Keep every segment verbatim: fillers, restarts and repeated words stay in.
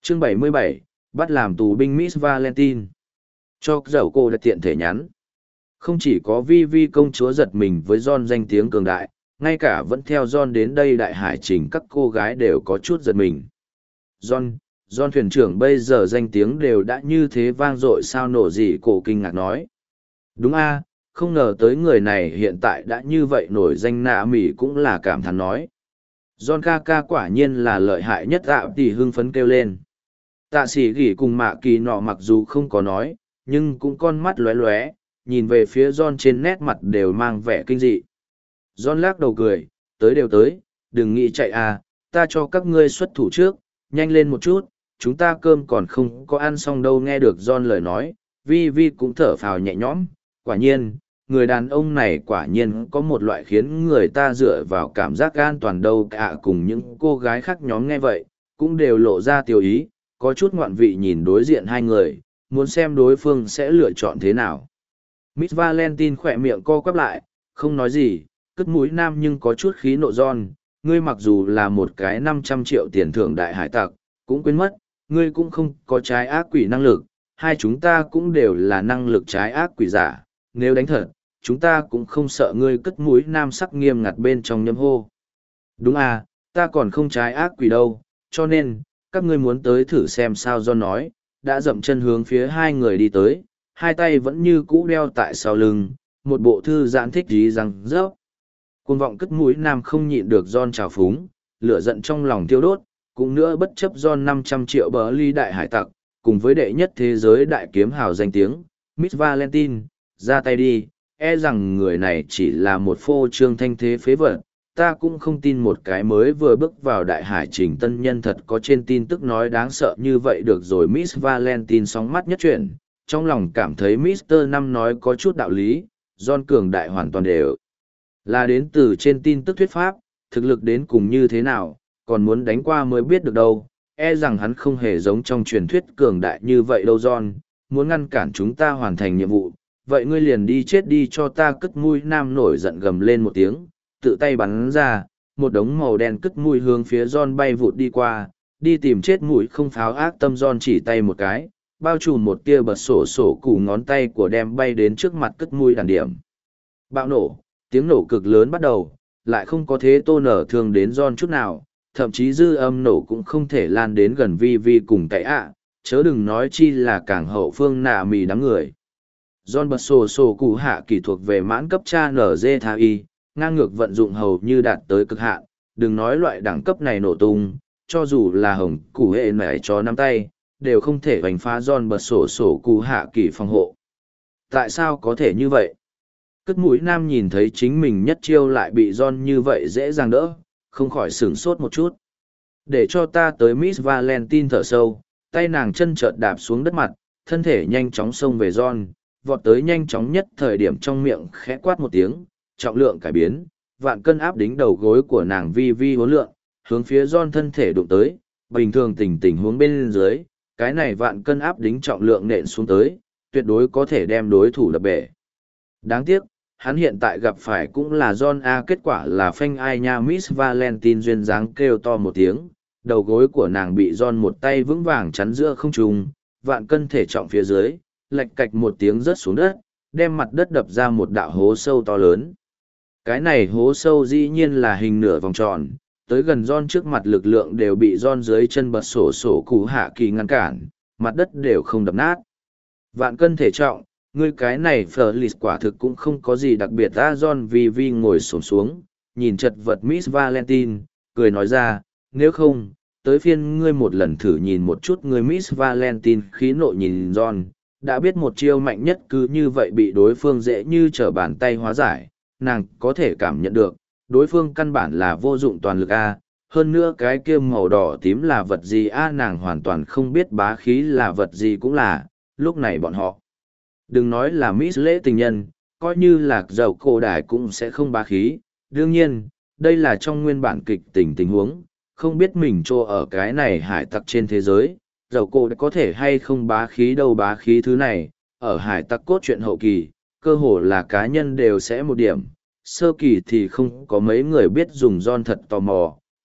Chương bảy mươi bảy, bắt làm tù binh Miss Valentine. Cho dầu cô đã tiện thể nhắn. Không chỉ có vi vi công chúa giật mình với John danh tiếng cường đại, ngay cả vẫn theo John đến đây đại hải trình các cô gái đều có chút giật mình. John, John thuyền trưởng bây giờ danh tiếng đều đã như thế vang dội sao nổ gì cổ kinh ngạc nói. Đúng a, không ngờ tới người này hiện tại đã như vậy nổi danh nạ mỉ cũng là cảm thán nói. John ca ca quả nhiên là lợi hại nhất dạo thì hưng phấn kêu lên. Tạ sĩ gỉ cùng mạ kỳ nọ mặc dù không có nói, nhưng cũng con mắt lóe lóe, nhìn về phía John trên nét mặt đều mang vẻ kinh dị. John lắc đầu cười, tới đều tới, đừng nghĩ chạy à, ta cho các ngươi xuất thủ trước, nhanh lên một chút, chúng ta cơm còn không có ăn xong đâu. Nghe được John lời nói, Vi Vi cũng thở phào nhẹ nhõm, quả nhiên, người đàn ông này quả nhiên có một loại khiến người ta dựa vào cảm giác an toàn đâu cả. Cùng những cô gái khác nhóm nghe vậy, cũng đều lộ ra tiêu ý, có chút ngoạn vị nhìn đối diện hai người, muốn xem đối phương sẽ lựa chọn thế nào. Miss Valentine khỏe miệng co quắp lại, không nói gì, cất mũi nam nhưng có chút khí nộ John, ngươi mặc dù là một cái năm trăm triệu tiền thưởng đại hải tặc, cũng quên mất, ngươi cũng không có trái ác quỷ năng lực, hai chúng ta cũng đều là năng lực trái ác quỷ giả, nếu đánh thật, chúng ta cũng không sợ ngươi. Cất mũi nam sắc nghiêm ngặt bên trong nhâm hô. Đúng à, ta còn không trái ác quỷ đâu, cho nên, các ngươi muốn tới thử xem sao. John nói, đã dậm chân hướng phía hai người đi tới, hai tay vẫn như cũ đeo tại sau lưng, một bộ thư giãn thích dí răng rớp. Cuồng vọng cất mũi nam không nhịn được John trào phúng, lửa giận trong lòng tiêu đốt, cũng nữa bất chấp John năm trăm triệu bờ ly đại hải tặc, cùng với đệ nhất thế giới đại kiếm hào danh tiếng, Miss Valentine, ra tay đi, e rằng người này chỉ là một phô trương thanh thế phế vật. Ta cũng không tin một cái mới vừa bước vào đại hải trình tân nhân thật có trên tin tức nói đáng sợ như vậy. Được rồi, Miss Valentine sóng mắt nhất chuyển, trong lòng cảm thấy Mister Năm nói có chút đạo lý, John cường đại hoàn toàn đều là đến từ trên tin tức thuyết pháp, thực lực đến cùng như thế nào, còn muốn đánh qua mới biết được đâu, e rằng hắn không hề giống trong truyền thuyết cường đại như vậy đâu. John, muốn ngăn cản chúng ta hoàn thành nhiệm vụ, vậy ngươi liền đi chết đi cho ta. Cất mũi nam nổi giận gầm lên một tiếng, tự tay bắn ra, một đống màu đen cất mũi hướng phía John bay vụt đi qua, đi tìm chết mũi không pháo ác tâm. John chỉ tay một cái, bao trùm một tia bật sổ sổ củ ngón tay của đem bay đến trước mặt cất mũi đàn điểm. Bạo nổ, tiếng nổ cực lớn bắt đầu, lại không có thế tô nở thương đến John chút nào, thậm chí dư âm nổ cũng không thể lan đến gần Vi Vi cùng cậy ạ, chớ đừng nói chi là càng hậu phương nạ mì đám người. John bật sổ sổ cụ hạ kỳ thuộc về mãn cấp cha nở dê tha y, ngang ngược vận dụng hầu như đạt tới cực hạn, đừng nói loại đẳng cấp này nổ tung, cho dù là hồng cụ hệ mẻ cho nắm tay, đều không thể hoành phá John bật sổ sổ cụ hạ kỳ phòng hộ. Tại sao có thể như vậy? Cất mũi nam nhìn thấy chính mình nhất chiêu lại bị John như vậy dễ dàng đỡ, không khỏi sửng sốt một chút. Để cho ta tới. Miss Valentine thở sâu, tay nàng chân chợt đạp xuống đất mặt, thân thể nhanh chóng xông về John, vọt tới nhanh chóng nhất thời điểm trong miệng khẽ quát một tiếng, trọng lượng cải biến, vạn cân áp đính đầu gối của nàng vi vi hối lượng, hướng phía John thân thể đụng tới, bình thường tình tình huống bên dưới, cái này vạn cân áp đính trọng lượng nện xuống tới, tuyệt đối có thể đem đối thủ đập bể. Đáng tiếc, hắn hiện tại gặp phải cũng là John A, kết quả là phanh ai nha. Miss Valentine duyên dáng kêu to một tiếng, đầu gối của nàng bị John một tay vững vàng chắn giữa không trung, vạn cân thể trọng phía dưới, lạch cạch một tiếng rớt xuống đất, đem mặt đất đập ra một đạo hố sâu to lớn. Cái này hố sâu dĩ nhiên là hình nửa vòng tròn, tới gần John trước mặt lực lượng đều bị John dưới chân bật sổ sổ cụ hạ kỳ ngăn cản, mặt đất đều không đập nát. Vạn cân thể trọng, ngươi cái này Felice quả thực cũng không có gì đặc biệt. Ta John Vi Vi ngồi xổm xuống, nhìn chật vật Miss Valentine, cười nói ra, nếu không, tới phiên ngươi một lần thử nhìn một chút. Ngươi Miss Valentine khí nộ nhìn John, đã biết một chiêu mạnh nhất cứ như vậy bị đối phương dễ như trở bàn tay hóa giải, nàng có thể cảm nhận được, đối phương căn bản là vô dụng toàn lực A, hơn nữa cái kia màu đỏ tím là vật gì A, nàng hoàn toàn không biết bá khí là vật gì cũng là, lúc này bọn họ. Đừng nói là Miss lễ tình nhân, coi như là dầu cổ đài cũng sẽ không bá khí, đương nhiên, đây là trong nguyên bản kịch tình tình huống, không biết mình trô ở cái này hải tặc trên thế giới, dầu cổ có thể hay không bá khí đâu. Bá khí thứ này, ở hải tặc cốt truyện hậu kỳ, cơ hồ là cá nhân đều sẽ một điểm, sơ kỳ thì không có mấy người biết dùng John thật tò mò,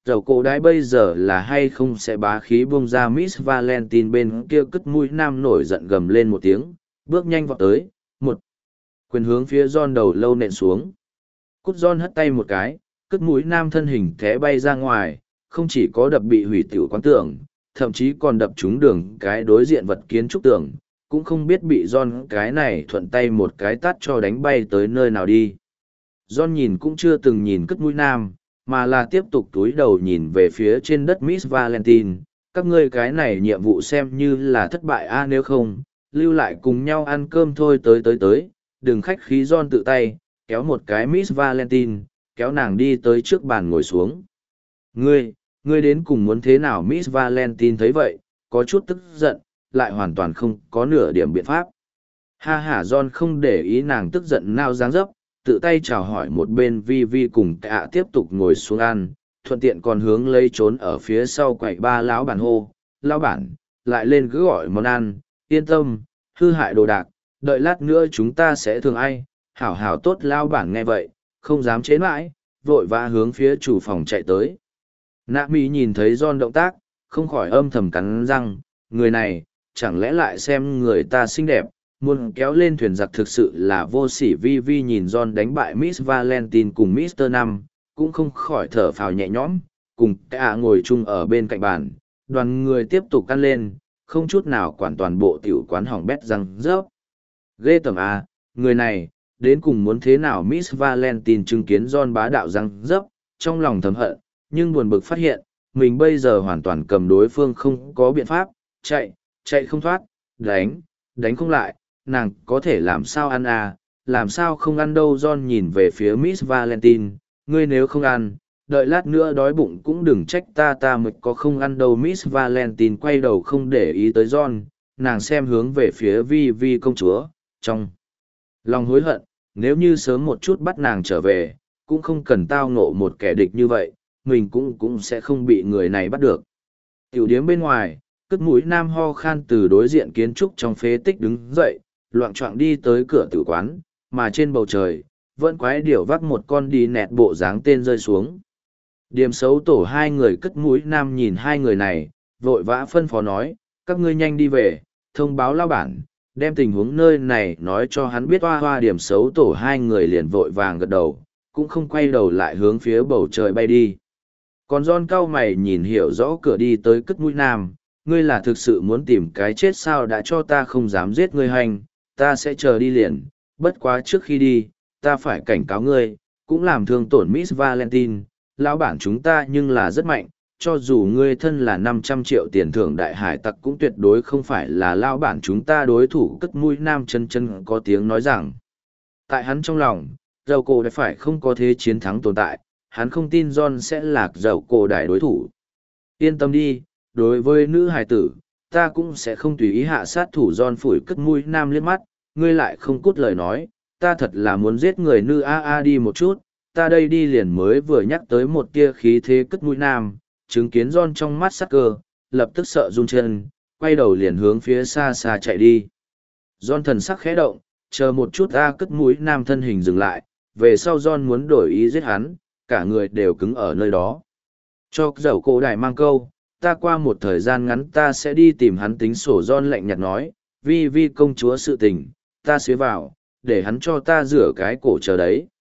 Dầu cổ đái bây giờ là hay không sẽ bá khí buông ra Miss Valentine bên kia cất mũi nam nổi giận gầm lên một tiếng, bước nhanh vọt tới, một quyền hướng phía John đầu lâu nện xuống. Cút John hất tay một cái, cất mũi nam thân hình té bay ra ngoài, không chỉ có đập bị hủy tiểu quán tường, thậm chí còn đập trúng đường cái đối diện vật kiến trúc tường, cũng không biết bị John cái này thuận tay một cái tát cho đánh bay tới nơi nào đi. John nhìn cũng chưa từng nhìn cất mũi nam, mà là tiếp tục túi đầu nhìn về phía trên đất Miss Valentine. Các ngươi cái này nhiệm vụ xem như là thất bại a, nếu không, lưu lại cùng nhau ăn cơm thôi, tới tới tới, đừng khách khí. John tự tay, kéo một cái Miss Valentine, kéo nàng đi tới trước bàn ngồi xuống. Ngươi, ngươi đến cùng muốn thế nào? Miss Valentine thấy vậy, có chút tức giận, lại hoàn toàn không có nửa điểm biện pháp. Ha ha, John không để ý nàng tức giận nào dáng dấp, tự tay chào hỏi một bên Vi Vi cùng cả tiếp tục ngồi xuống ăn, thuận tiện còn hướng lấy trốn ở phía sau quầy ba lão bản hô, lão bản, lại lên cứ gọi món ăn, yên tâm, hư hại đồ đạc, đợi lát nữa chúng ta sẽ thường ai, hảo hảo tốt. Lão bản nghe vậy, không dám chế mãi, vội vã hướng phía chủ phòng chạy tới. Nạ Mỹ nhìn thấy John động tác, không khỏi âm thầm cắn răng, người này, chẳng lẽ lại xem người ta xinh đẹp, muốn kéo lên thuyền giặc thực sự là vô sỉ. Vi Vi nhìn John đánh bại Miss Valentine cùng Mister Năm, cũng không khỏi thở phào nhẹ nhõm, cùng cả ngồi chung ở bên cạnh bàn, đoàn người tiếp tục ăn lên, không chút nào quản toàn bộ tiểu quán hỏng bét răng rớp. Ghê tởm à, người này, đến cùng muốn thế nào? Miss Valentine chứng kiến John bá đạo răng rớp, trong lòng thầm hận, nhưng buồn bực phát hiện, mình bây giờ hoàn toàn cầm đối phương không có biện pháp, chạy, chạy không thoát, đánh, đánh không lại, nàng có thể làm sao ăn à, làm sao không ăn đâu. John nhìn về phía Miss Valentine, ngươi nếu không ăn, đợi lát nữa đói bụng cũng đừng trách ta, ta mới có không ăn đâu. Miss Valentine quay đầu không để ý tới John, nàng xem hướng về phía Vi Vi công chúa, trong lòng hối hận, nếu như sớm một chút bắt nàng trở về, cũng không cần tao ngộ một kẻ địch như vậy, mình cũng cũng sẽ không bị người này bắt được. Tiểu điếm bên ngoài, cất mũi nam ho khan từ đối diện kiến trúc trong phế tích đứng dậy, loạng choạng đi tới cửa tử quán, mà trên bầu trời, vẫn quái điểu vác một con đi nẹt bộ dáng tên rơi xuống. Điểm xấu tổ hai người cất mũi nam nhìn hai người này, vội vã phân phó nói, các ngươi nhanh đi về, thông báo lao bản, đem tình huống nơi này nói cho hắn biết. Hoa hoa điểm xấu tổ hai người liền vội vàng gật đầu, cũng không quay đầu lại hướng phía bầu trời bay đi. Còn John cau mày nhìn hiểu rõ cửa đi tới cất mũi nam, ngươi là thực sự muốn tìm cái chết sao? Đã cho ta không dám giết ngươi hành, ta sẽ chờ đi liền, bất quá trước khi đi, ta phải cảnh cáo ngươi, cũng làm thương tổn Miss Valentine, lão bản chúng ta nhưng là rất mạnh, cho dù ngươi thân là năm trăm triệu tiền thưởng đại hải tặc cũng tuyệt đối không phải là lão bản chúng ta đối thủ. Cất mũi nam chân chân có tiếng nói rằng, tại hắn trong lòng, dầu cổ đã phải không có thế chiến thắng tồn tại, hắn không tin John sẽ lạc dầu cổ đại đối thủ. Yên tâm đi, đối với nữ hài tử, ta cũng sẽ không tùy ý hạ sát thủ. John phủi cất mũi nam liếc mắt, ngươi lại không cút lời nói, ta thật là muốn giết người nữ a a đi một chút, ta đây đi liền. Mới vừa nhắc tới một tia khí thế cất mũi nam, chứng kiến John trong mắt sắc cơ, lập tức sợ run chân, quay đầu liền hướng phía xa xa chạy đi. John thần sắc khẽ động, chờ một chút. A cất mũi nam thân hình dừng lại, về sau John muốn đổi ý giết hắn, cả người đều cứng ở nơi đó. Cho dầu cổ đại mang câu, ta qua một thời gian ngắn ta sẽ đi tìm hắn tính sổ. John lạnh nhạt nói, Vi Vi công chúa sự tình, ta xế vào, để hắn cho ta rửa cái cổ chờ đấy.